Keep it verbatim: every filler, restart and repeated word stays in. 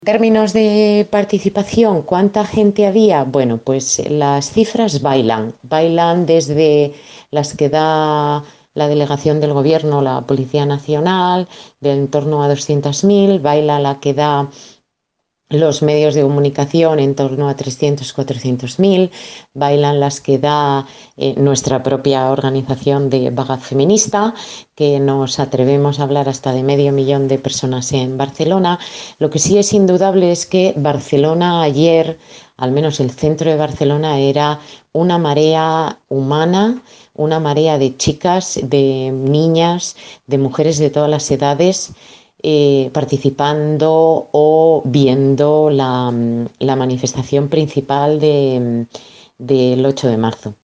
En términos de participación, ¿cuánta gente había? Bueno, pues las cifras bailan, bailan desde las que da la delegación del gobierno, la Policía Nacional, de en torno a doscientos mil, baila la que da los medios de comunicación en torno a trescientos, cuatrocientos mil, bailan las que da eh, nuestra propia organización de Vaga Feminista, que nos atrevemos a hablar hasta de medio millón de personas en Barcelona. Lo que sí es indudable es que Barcelona ayer, al menos el centro de Barcelona, era una marea humana, una marea de chicas, de niñas, de mujeres de todas las edades, eh, participando o viendo la, la manifestación principal de, del ocho de marzo.